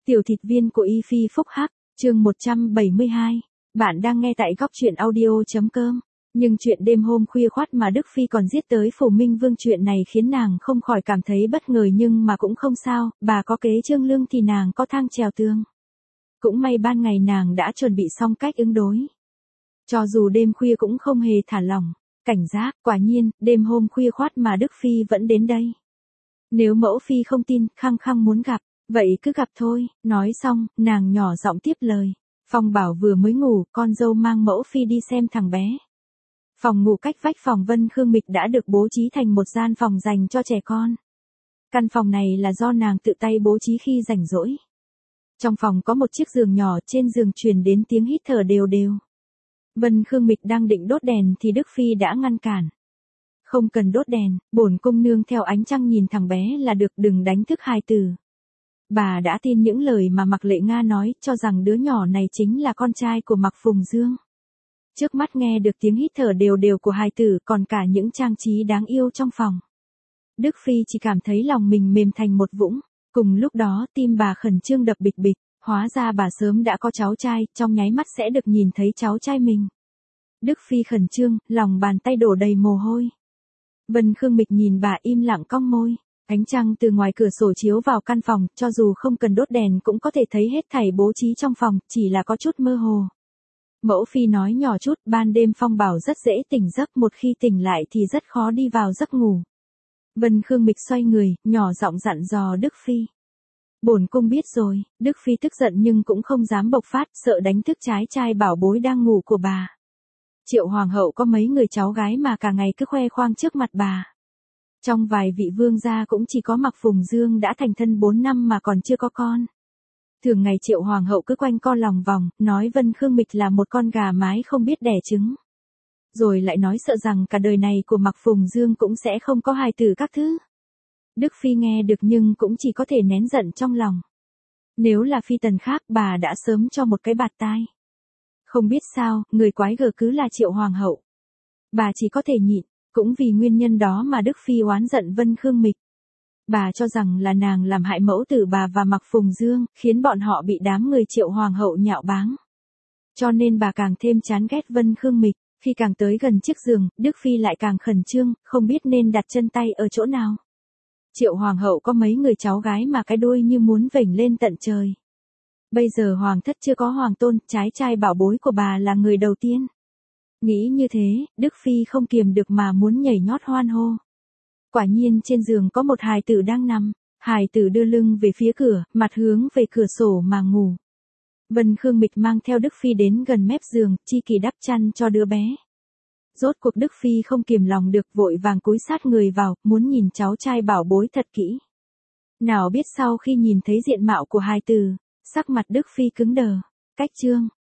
Tiểu thịt viên của Y Phi phúc hắc, chương 172. Bạn đang nghe tại góc truyện audio.com. Nhưng chuyện đêm hôm khuya khoắt mà Đức Phi còn giết tới Phủ Minh Vương, chuyện này khiến nàng không khỏi cảm thấy bất ngờ, nhưng mà cũng không sao, bà có kế trương lương thì nàng có thang trèo tường. Cũng may ban ngày nàng đã chuẩn bị xong cách ứng đối. Cho dù đêm khuya cũng không hề thả lỏng, cảnh giác, quả nhiên, đêm hôm khuya khoắt mà Đức Phi vẫn đến đây. Nếu mẫu Phi không tin, khăng khăng muốn gặp, vậy cứ gặp thôi. Nói xong, nàng nhỏ giọng tiếp lời. Phong Bảo vừa mới ngủ, con dâu mang mẫu Phi đi xem thằng bé. Phòng ngủ cách vách phòng Vân Khương Mịch đã được bố trí thành một gian phòng dành cho trẻ con. Căn phòng này là do nàng tự tay bố trí khi rảnh rỗi. Trong phòng có một chiếc giường nhỏ, trên giường truyền đến tiếng hít thở đều đều. Vân Khương Mịch đang định đốt đèn thì Đức Phi đã ngăn cản. Không cần đốt đèn, bổn cung nương theo ánh trăng nhìn thằng bé là được, đừng đánh thức hài tử. Bà đã tin những lời mà Mạc Lệ Nga nói, cho rằng đứa nhỏ này chính là con trai của Mạc Phùng Dương. Trước mắt nghe được tiếng hít thở đều đều của hài tử, còn cả những trang trí đáng yêu trong phòng. Đức Phi chỉ cảm thấy lòng mình mềm thành một vũng. Cùng lúc đó tim bà khẩn trương đập bịch bịch, hóa ra bà sớm đã có cháu trai, trong nháy mắt sẽ được nhìn thấy cháu trai mình. Đức Phi khẩn trương, lòng bàn tay đổ đầy mồ hôi. Vân Khương Mịch nhìn bà im lặng cong môi. Ánh trăng từ ngoài cửa sổ chiếu vào căn phòng, cho dù không cần đốt đèn cũng có thể thấy hết thảy bố trí trong phòng, chỉ là có chút mơ hồ. Mẫu Phi nói nhỏ chút, ban đêm Phong Bảo rất dễ tỉnh giấc, một khi tỉnh lại thì rất khó đi vào giấc ngủ. Vân Khương Mịch xoay người, nhỏ giọng dặn dò Đức Phi. Bổn cung biết rồi. Đức Phi tức giận nhưng cũng không dám bộc phát, sợ đánh thức trái trai bảo bối đang ngủ của bà. Triệu Hoàng hậu có mấy người cháu gái mà cả ngày cứ khoe khoang trước mặt bà. Trong vài vị vương gia cũng chỉ có Mạc Phùng Dương đã thành thân 4 năm mà còn chưa có con. Thường ngày Triệu Hoàng hậu cứ quanh co lòng vòng, nói Vân Khương Mịch là một con gà mái không biết đẻ trứng. Rồi lại nói sợ rằng cả đời này của Mạc Phùng Dương cũng sẽ không có hài tử các thứ. Đức Phi nghe được nhưng cũng chỉ có thể nén giận trong lòng. Nếu là phi tần khác, bà đã sớm cho một cái bạt tai. Không biết sao, người quái gở cứ là Triệu Hoàng hậu. Bà chỉ có thể nhịn, cũng vì nguyên nhân đó mà Đức Phi oán giận Vân Khương Mịch. Bà cho rằng là nàng làm hại mẫu tử bà và Mạc Phùng Dương, khiến bọn họ bị đám người Triệu Hoàng hậu nhạo báng. Cho nên bà càng thêm chán ghét Vân Khương Mịch. Khi càng tới gần chiếc giường, Đức Phi lại càng khẩn trương, không biết nên đặt chân tay ở chỗ nào. Triệu Hoàng hậu có mấy người cháu gái mà cái đuôi như muốn vểnh lên tận trời. Bây giờ Hoàng thất chưa có hoàng tôn, trái trai bảo bối của bà là người đầu tiên. Nghĩ như thế, Đức Phi không kiềm được mà muốn nhảy nhót hoan hô. Quả nhiên trên giường có một hài tử đang nằm. Hài tử đưa lưng về phía cửa, mặt hướng về cửa sổ mà ngủ. Vân Khương Mịch mang theo Đức Phi đến gần mép giường, chi kỳ đắp chăn cho đứa bé. Rốt cuộc Đức Phi không kiềm lòng được, vội vàng cúi sát người vào, muốn nhìn cháu trai bảo bối thật kỹ. Nào biết sau khi nhìn thấy diện mạo của hài tử, sắc mặt Đức Phi cứng đờ. Cách chương.